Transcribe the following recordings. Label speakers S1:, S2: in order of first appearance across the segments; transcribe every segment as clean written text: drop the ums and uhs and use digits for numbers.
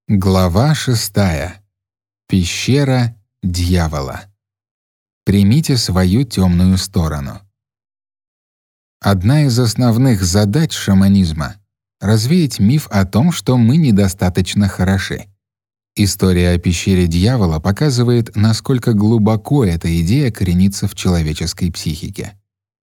S1: Глава 6. Пещера дьявола. Примите свою темную сторону. Одна из основных задач шаманизма — развеять миф о том, что мы недостаточно хороши. История о пещере дьявола показывает, насколько глубоко эта идея коренится в человеческой психике.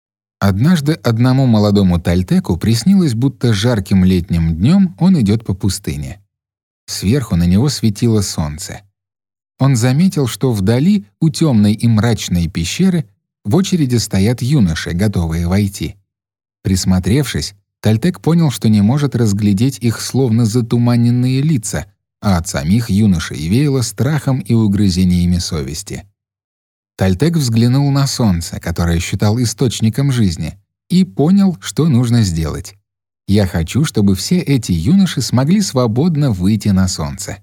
S1: Однажды одному молодому тальтеку приснилось, будто жарким летним днем он идет по пустыне. Сверху на него светило солнце. Он заметил, что вдали, у темной и мрачной пещеры, в очереди стоят юноши, готовые войти. Присмотревшись, тальтек понял, что не может разглядеть их словно затуманенные лица, а от самих юношей веяло страхом и угрызениями совести. Тальтек взглянул на солнце, которое считал источником жизни, и понял, что нужно сделать. Я хочу, чтобы все эти юноши смогли свободно выйти на солнце.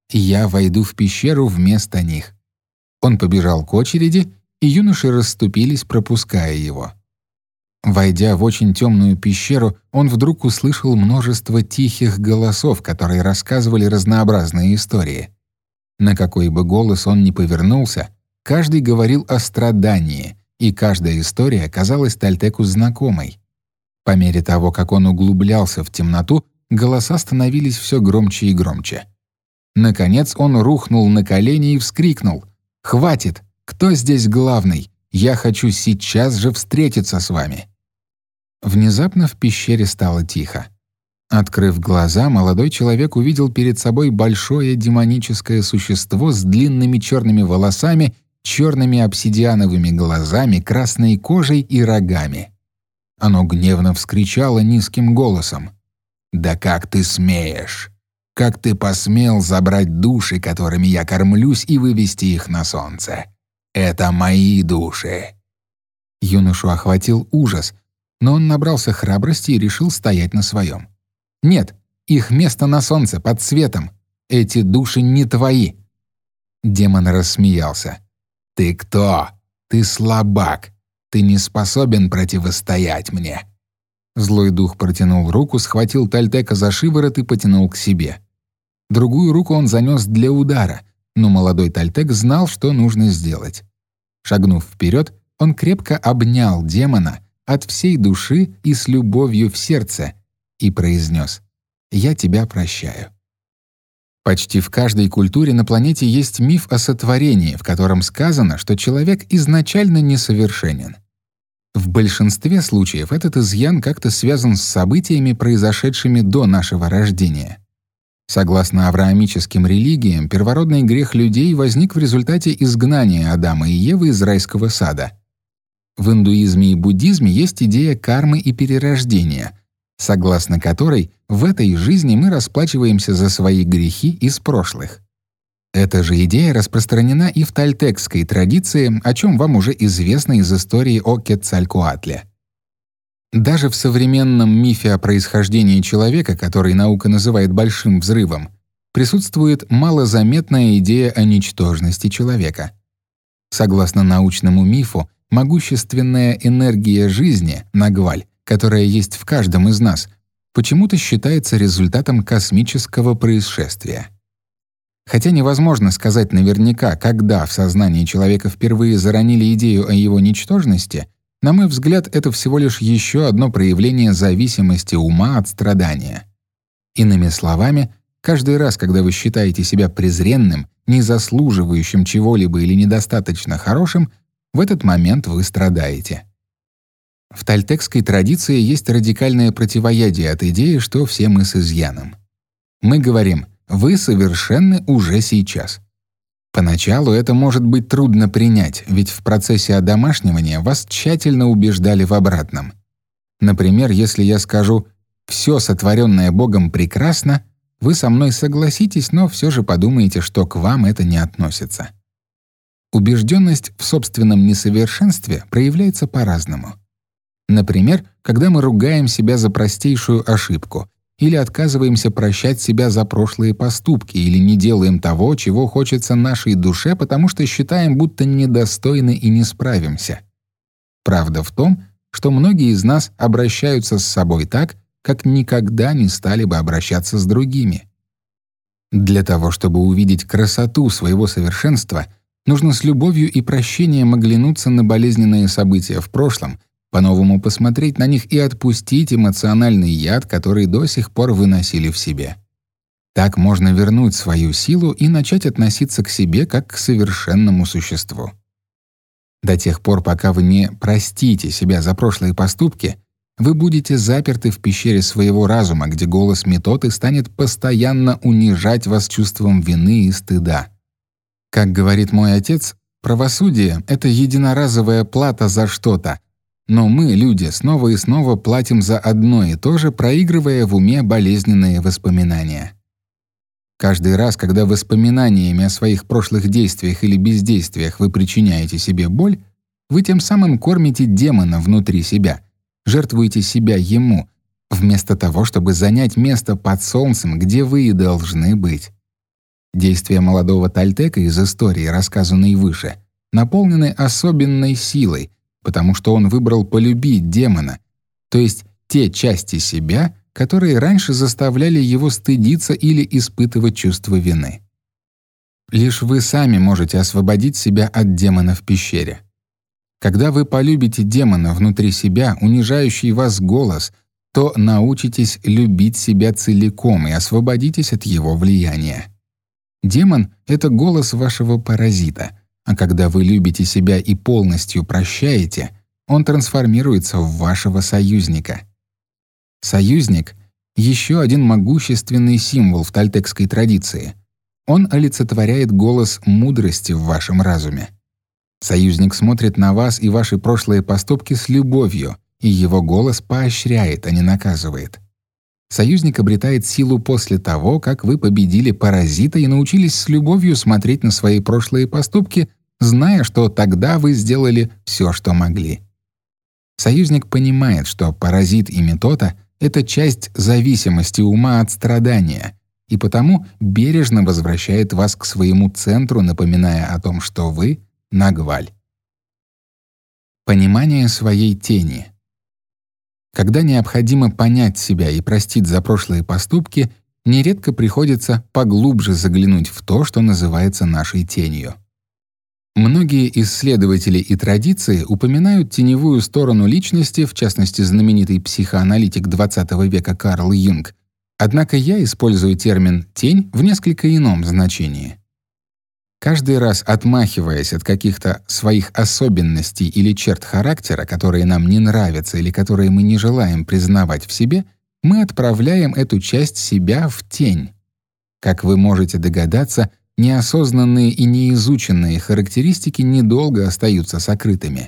S1: Я войду в пещеру вместо них. Он побежал к очереди, и юноши расступились, пропуская его. Войдя в очень темную пещеру, он вдруг услышал множество тихих голосов, которые рассказывали разнообразные истории. На какой бы голос он ни повернулся, каждый говорил о страдании, и каждая история казалась тальтеку знакомой. По мере того, как он углублялся в темноту, голоса становились все громче и громче. Наконец он рухнул на колени и вскрикнул: «Хватит! Кто здесь главный? Я хочу сейчас же встретиться с вами!» Внезапно в пещере стало тихо. Открыв глаза, молодой человек увидел перед собой большое демоническое существо с длинными черными волосами, черными обсидиановыми глазами, красной кожей и рогами. Оно гневно вскричало низким голосом: «Да как ты смеешь? Как ты посмел забрать души, которыми я кормлюсь, и вывести их на солнце? Это мои души!» Юношу охватил ужас, но он набрался храбрости и решил стоять на своем. «Нет, их место на солнце, под светом. Эти души не твои!» Демон рассмеялся. «Ты кто? Ты слабак. Ты не способен противостоять мне». Злой дух протянул руку, схватил тальтека за шиворот и потянул к себе. Другую руку он занес для удара, но молодой тальтек знал, что нужно сделать. Шагнув вперед, он крепко обнял демона от всей души и с любовью в сердце и произнес: «Я тебя прощаю». Почти в каждой культуре на планете есть миф о сотворении, в котором сказано, что человек изначально несовершенен. В большинстве случаев этот изъян как-то связан с событиями, произошедшими до нашего рождения. Согласно авраамическим религиям, первородный грех людей возник в результате изгнания Адама и Евы из райского сада. В индуизме и буддизме есть идея кармы и перерождения, согласно которой в этой жизни мы расплачиваемся за свои грехи из прошлых. Эта же идея распространена и в тальтекской традиции, о чем вам уже известно из истории о Кецалькоатле. Даже в современном мифе о происхождении человека, который наука называет «большим взрывом», присутствует малозаметная идея о ничтожности человека. Согласно научному мифу, могущественная энергия жизни, нагваль, которая есть в каждом из нас, почему-то считается результатом космического происшествия. Хотя невозможно сказать наверняка, когда в сознании человека впервые заронили идею о его ничтожности, на мой взгляд, это всего лишь еще одно проявление зависимости ума от страдания. Иными словами, каждый раз, когда вы считаете себя презренным, не заслуживающим чего-либо или недостаточно хорошим, в этот момент вы страдаете. В тальтекской традиции есть радикальное противоядие от идеи, что все мы с изъяном. Мы говорим: «Вы совершенны уже сейчас». Поначалу это может быть трудно принять, ведь в процессе одомашнивания вас тщательно убеждали в обратном. Например, если я скажу «все сотворенное Богом прекрасно», вы со мной согласитесь, но все же подумаете, что к вам это не относится. Убежденность в собственном несовершенстве проявляется по-разному. Например, когда мы ругаем себя за простейшую ошибку, или отказываемся прощать себя за прошлые поступки, или не делаем того, чего хочется нашей душе, потому что считаем, будто недостойны и не справимся. Правда в том, что многие из нас обращаются с собой так, как никогда не стали бы обращаться с другими. Для того, чтобы увидеть красоту своего совершенства, нужно с любовью и прощением оглянуться на болезненные события в прошлом, по-новому посмотреть на них и отпустить эмоциональный яд, который до сих пор выносили в себе. Так можно вернуть свою силу и начать относиться к себе как к совершенному существу. До тех пор, пока вы не простите себя за прошлые поступки, вы будете заперты в пещере своего разума, где голос методы станет постоянно унижать вас чувством вины и стыда. Как говорит мой отец, правосудие — это единоразовая плата за что-то, но мы, люди, снова и снова платим за одно и то же, проигрывая в уме болезненные воспоминания. Каждый раз, когда воспоминаниями о своих прошлых действиях или бездействиях вы причиняете себе боль, вы тем самым кормите демона внутри себя, жертвуете себя ему, вместо того, чтобы занять место под солнцем, где вы и должны быть. Действия молодого Тальтека из истории, рассказанной выше, наполнены особенной силой, потому что он выбрал полюбить демона, то есть те части себя, которые раньше заставляли его стыдиться или испытывать чувство вины. Лишь вы сами можете освободить себя от демона в пещере. Когда вы полюбите демона внутри себя, унижающий вас голос, то научитесь любить себя целиком и освободитесь от его влияния. Демон — это голос вашего паразита, а когда вы любите себя и полностью прощаете, он трансформируется в вашего союзника. Союзник — еще один могущественный символ в тальтекской традиции. Он олицетворяет голос мудрости в вашем разуме. Союзник смотрит на вас и ваши прошлые поступки с любовью, и его голос поощряет, а не наказывает. Союзник обретает силу после того, как вы победили паразита и научились с любовью смотреть на свои прошлые поступки, зная, что тогда вы сделали все, что могли. Союзник понимает, что паразит и метода — это часть зависимости ума от страдания, и потому бережно возвращает вас к своему центру, напоминая о том, что вы — Нагваль. Понимание своей тени. Когда необходимо понять себя и простить за прошлые поступки, нередко приходится поглубже заглянуть в то, что называется нашей тенью. Многие исследователи и традиции упоминают теневую сторону личности, в частности, знаменитый психоаналитик XX века Карл Юнг. Однако я использую термин «тень» в несколько ином значении. Каждый раз отмахиваясь от каких-то своих особенностей или черт характера, которые нам не нравятся или которые мы не желаем признавать в себе, мы отправляем эту часть себя в тень. Как вы можете догадаться, неосознанные и неизученные характеристики недолго остаются сокрытыми.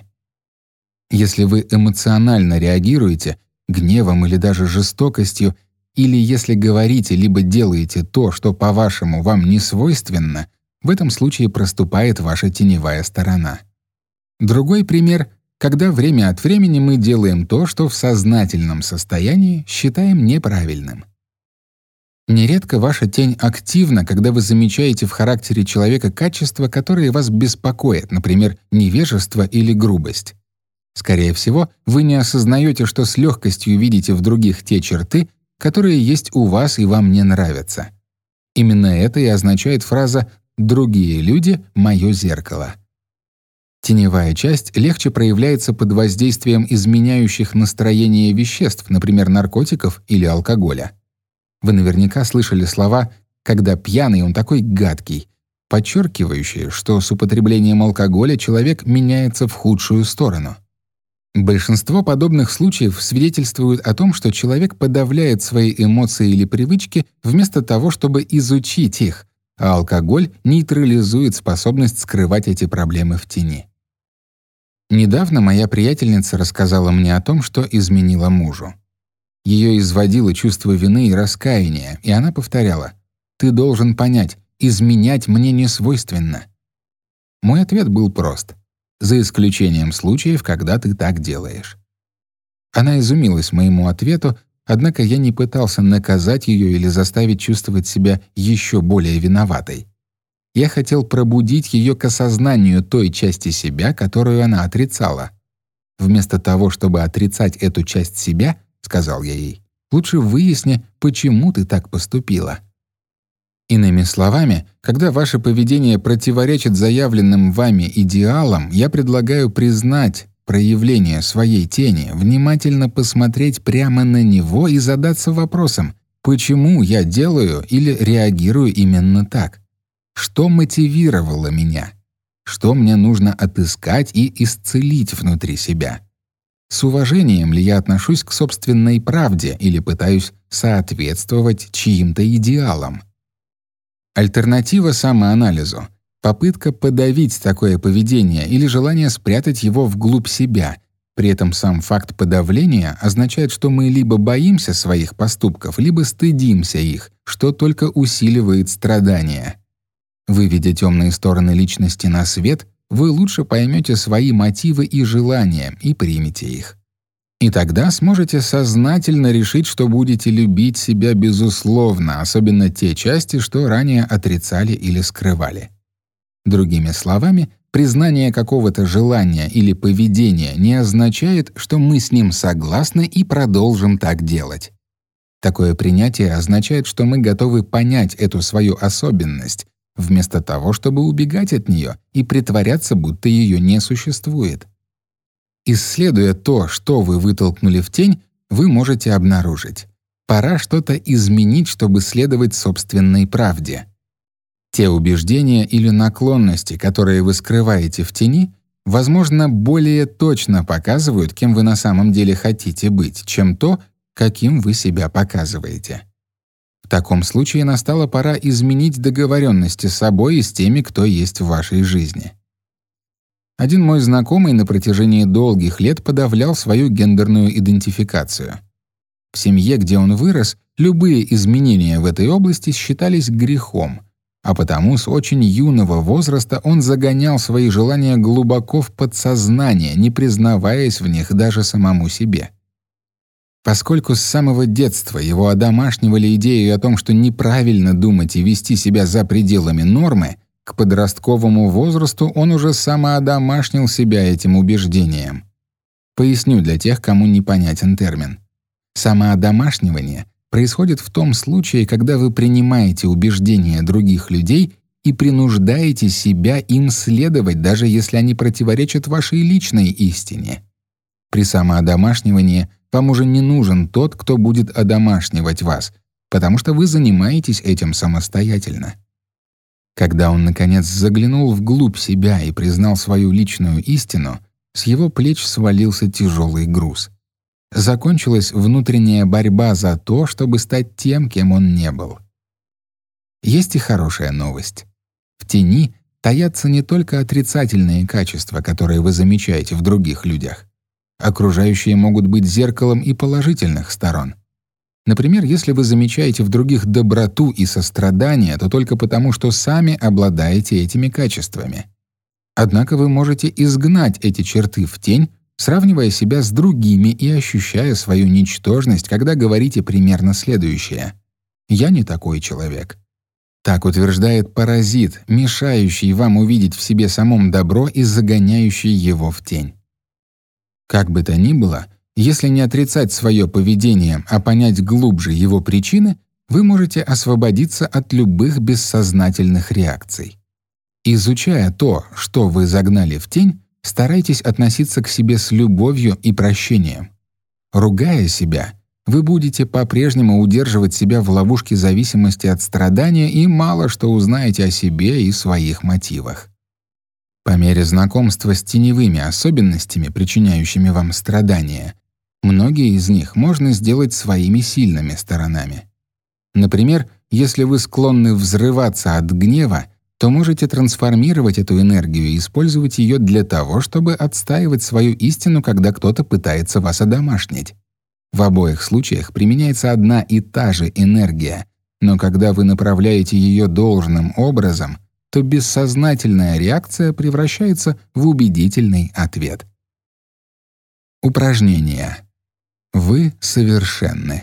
S1: Если вы эмоционально реагируете гневом или даже жестокостью, или если говорите либо делаете то, что, по-вашему, вам не свойственно, в этом случае проступает ваша теневая сторона. Другой пример — когда время от времени мы делаем то, что в сознательном состоянии считаем неправильным. Нередко ваша тень активна, когда вы замечаете в характере человека качества, которые вас беспокоят, например, невежество или грубость. Скорее всего, вы не осознаете, что с легкостью видите в других те черты, которые есть у вас и вам не нравятся. Именно это и означает фраза «другие люди — мое зеркало». Теневая часть легче проявляется под воздействием изменяющих настроение веществ, например, наркотиков или алкоголя. Вы наверняка слышали слова «когда пьяный, он такой гадкий», подчеркивающие, что с употреблением алкоголя человек меняется в худшую сторону. Большинство подобных случаев свидетельствуют о том, что человек подавляет свои эмоции или привычки вместо того, чтобы изучить их, а алкоголь нейтрализует способность скрывать эти проблемы в тени. Недавно моя приятельница рассказала мне о том, что изменила мужу. Ее изводило чувство вины и раскаяния, и она повторяла: «Ты должен понять, изменять мне не свойственно». Мой ответ был прост: за исключением случаев, когда ты так делаешь. Она изумилась моему ответу, однако я не пытался наказать ее или заставить чувствовать себя еще более виноватой. Я хотел пробудить ее к осознанию той части себя, которую она отрицала. Вместо того, чтобы отрицать эту часть себя, — сказал я ей, — лучше выясни, почему ты так поступила. Иными словами, когда ваше поведение противоречит заявленным вами идеалам, я предлагаю признать проявление своей тени, внимательно посмотреть прямо на него и задаться вопросом, почему я делаю или реагирую именно так? Что мотивировало меня? Что мне нужно отыскать и исцелить внутри себя? С уважением ли я отношусь к собственной правде или пытаюсь соответствовать чьим-то идеалам? Альтернатива самоанализу — попытка подавить такое поведение или желание спрятать его вглубь себя. При этом сам факт подавления означает, что мы либо боимся своих поступков, либо стыдимся их, что только усиливает страдания. Выведя темные стороны личности на свет, вы лучше поймете свои мотивы и желания и примете их. И тогда сможете сознательно решить, что будете любить себя безусловно, особенно те части, что ранее отрицали или скрывали. Другими словами, признание какого-то желания или поведения не означает, что мы с ним согласны и продолжим так делать. Такое принятие означает, что мы готовы понять эту свою особенность, вместо того, чтобы убегать от нее и притворяться, будто ее не существует. Исследуя то, что вы вытолкнули в тень, вы можете обнаружить: пора что-то изменить, чтобы следовать собственной правде. Те убеждения или наклонности, которые вы скрываете в тени, возможно, более точно показывают, кем вы на самом деле хотите быть, чем то, каким вы себя показываете. В таком случае настала пора изменить договоренности с собой и с теми, кто есть в вашей жизни. Один мой знакомый на протяжении долгих лет подавлял свою гендерную идентификацию. В семье, где он вырос, любые изменения в этой области считались грехом, а потому с очень юного возраста он загонял свои желания глубоко в подсознание, не признаваясь в них даже самому себе. Поскольку с самого детства его одомашнивали идеей о том, что неправильно думать и вести себя за пределами нормы, к подростковому возрасту он уже самоодомашнил себя этим убеждением. Поясню для тех, кому непонятен термин. Самоодомашнивание происходит в том случае, когда вы принимаете убеждения других людей и принуждаете себя им следовать, даже если они противоречат вашей личной истине. При самоодомашнивании вам уже не нужен тот, кто будет одомашнивать вас, потому что вы занимаетесь этим самостоятельно. Когда он, наконец, заглянул вглубь себя и признал свою личную истину, с его плеч свалился тяжелый груз. Закончилась внутренняя борьба за то, чтобы стать тем, кем он не был. Есть и хорошая новость. В тени таятся не только отрицательные качества, которые вы замечаете в других людях. Окружающие могут быть зеркалом и положительных сторон. Например, если вы замечаете в других доброту и сострадание, то только потому, что сами обладаете этими качествами. Однако вы можете изгнать эти черты в тень, сравнивая себя с другими и ощущая свою ничтожность, когда говорите примерно следующее: «Я не такой человек». Так утверждает паразит, мешающий вам увидеть в себе самом добро и загоняющий его в тень. Как бы то ни было, если не отрицать свое поведение, а понять глубже его причины, вы можете освободиться от любых бессознательных реакций. Изучая то, что вы загнали в тень, старайтесь относиться к себе с любовью и прощением. Ругая себя, вы будете по-прежнему удерживать себя в ловушке зависимости от страдания и мало что узнаете о себе и своих мотивах. По мере знакомства с теневыми особенностями, причиняющими вам страдания, многие из них можно сделать своими сильными сторонами. Например, если вы склонны взрываться от гнева, то можете трансформировать эту энергию и использовать ее для того, чтобы отстаивать свою истину, когда кто-то пытается вас одомашнить. В обоих случаях применяется одна и та же энергия, но когда вы направляете ее должным образом, то бессознательная реакция превращается в убедительный ответ. Упражнение. Вы совершенны.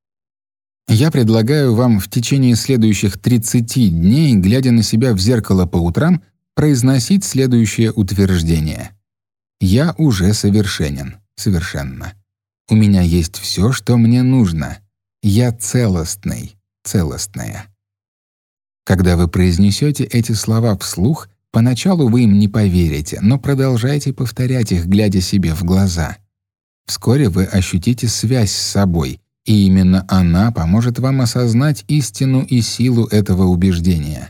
S1: Я предлагаю вам в течение следующих 30 дней, глядя на себя в зеркало по утрам, произносить следующее утверждение: «Я уже совершенен, совершенно. У меня есть все, что мне нужно. Я целостный, целостная». Когда вы произнесете эти слова вслух, поначалу вы им не поверите, но продолжайте повторять их, глядя себе в глаза. Вскоре вы ощутите связь с собой, и именно она поможет вам осознать истину и силу этого убеждения.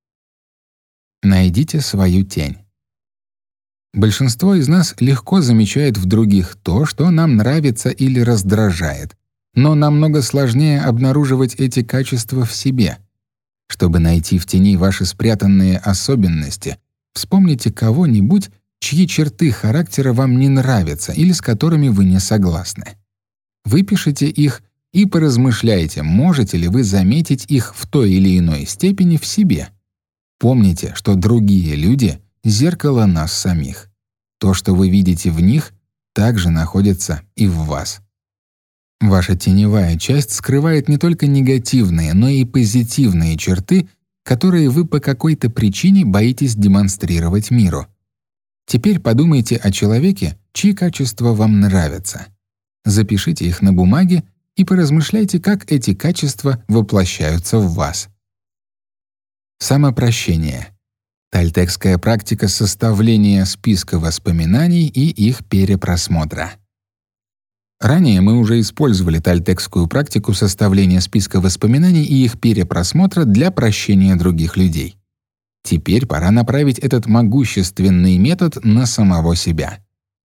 S1: Найдите свою тень. Большинство из нас легко замечает в других то, что нам нравится или раздражает, но намного сложнее обнаруживать эти качества в себе. Чтобы найти в тени ваши спрятанные особенности, вспомните кого-нибудь, чьи черты характера вам не нравятся или с которыми вы не согласны. Выпишите их и поразмышляйте, можете ли вы заметить их в той или иной степени в себе. Помните, что другие люди — зеркало нас самих. То, что вы видите в них, также находится и в вас. Ваша теневая часть скрывает не только негативные, но и позитивные черты, которые вы по какой-то причине боитесь демонстрировать миру. Теперь подумайте о человеке, чьи качества вам нравятся. Запишите их на бумаге и поразмышляйте, как эти качества воплощаются в вас. Самопрощение. Тольтекская практика составления списка воспоминаний и их перепросмотра. Ранее мы уже использовали тольтекскую практику составления списка воспоминаний и их перепросмотра для прощения других людей. Теперь пора направить этот могущественный метод на самого себя.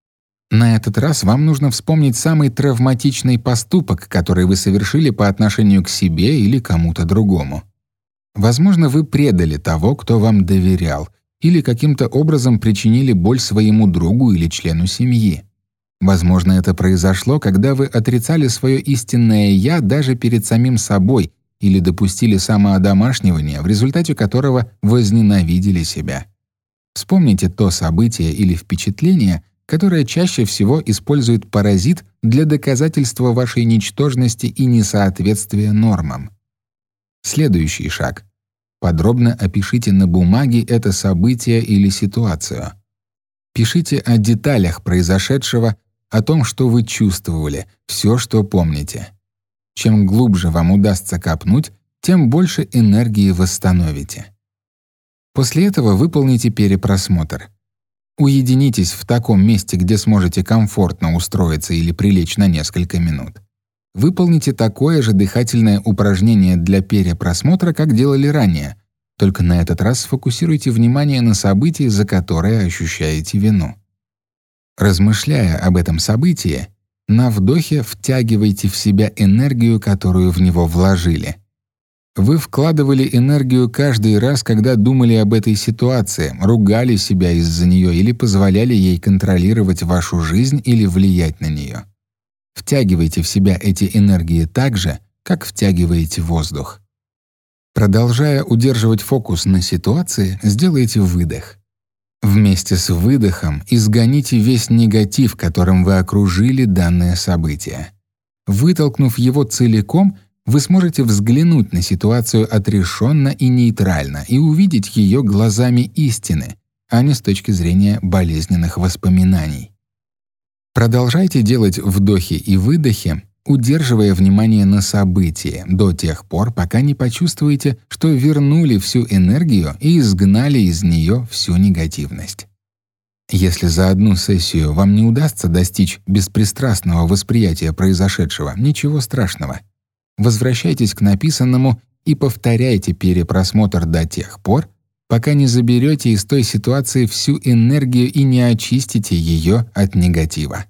S1: На этот раз вам нужно вспомнить самый травматичный поступок, который вы совершили по отношению к себе или кому-то другому. Возможно, вы предали того, кто вам доверял, или каким-то образом причинили боль своему другу или члену семьи. Возможно, это произошло, когда вы отрицали свое истинное «я» даже перед самим собой или допустили самоодомашнивание, в результате которого возненавидели себя. Вспомните то событие или впечатление, которое чаще всего использует паразит для доказательства вашей ничтожности и несоответствия нормам. Следующий шаг. Подробно опишите на бумаге это событие или ситуацию. Пишите о деталях произошедшего, о том, что вы чувствовали, все, что помните. Чем глубже вам удастся копнуть, тем больше энергии восстановите. После этого выполните перепросмотр. Уединитесь в таком месте, где сможете комфортно устроиться или прилечь на несколько минут. Выполните такое же дыхательное упражнение для перепросмотра, как делали ранее, только на этот раз сфокусируйте внимание на событии, за которое ощущаете вину. Размышляя об этом событии, на вдохе втягивайте в себя энергию, которую в него вложили. Вы вкладывали энергию каждый раз, когда думали об этой ситуации, ругали себя из-за нее или позволяли ей контролировать вашу жизнь или влиять на нее. Втягивайте в себя эти энергии так же, как втягиваете воздух. Продолжая удерживать фокус на ситуации, сделайте выдох. Вместе с выдохом изгоните весь негатив, которым вы окружили данное событие. Вытолкнув его целиком, вы сможете взглянуть на ситуацию отрешенно и нейтрально и увидеть ее глазами истины, а не с точки зрения болезненных воспоминаний. Продолжайте делать вдохи и выдохи, удерживая внимание на событии до тех пор, пока не почувствуете, что вернули всю энергию и изгнали из нее всю негативность. Если за одну сессию вам не удастся достичь беспристрастного восприятия произошедшего, ничего страшного. Возвращайтесь к написанному и повторяйте перепросмотр до тех пор, пока не заберете из той ситуации всю энергию и не очистите ее от негатива.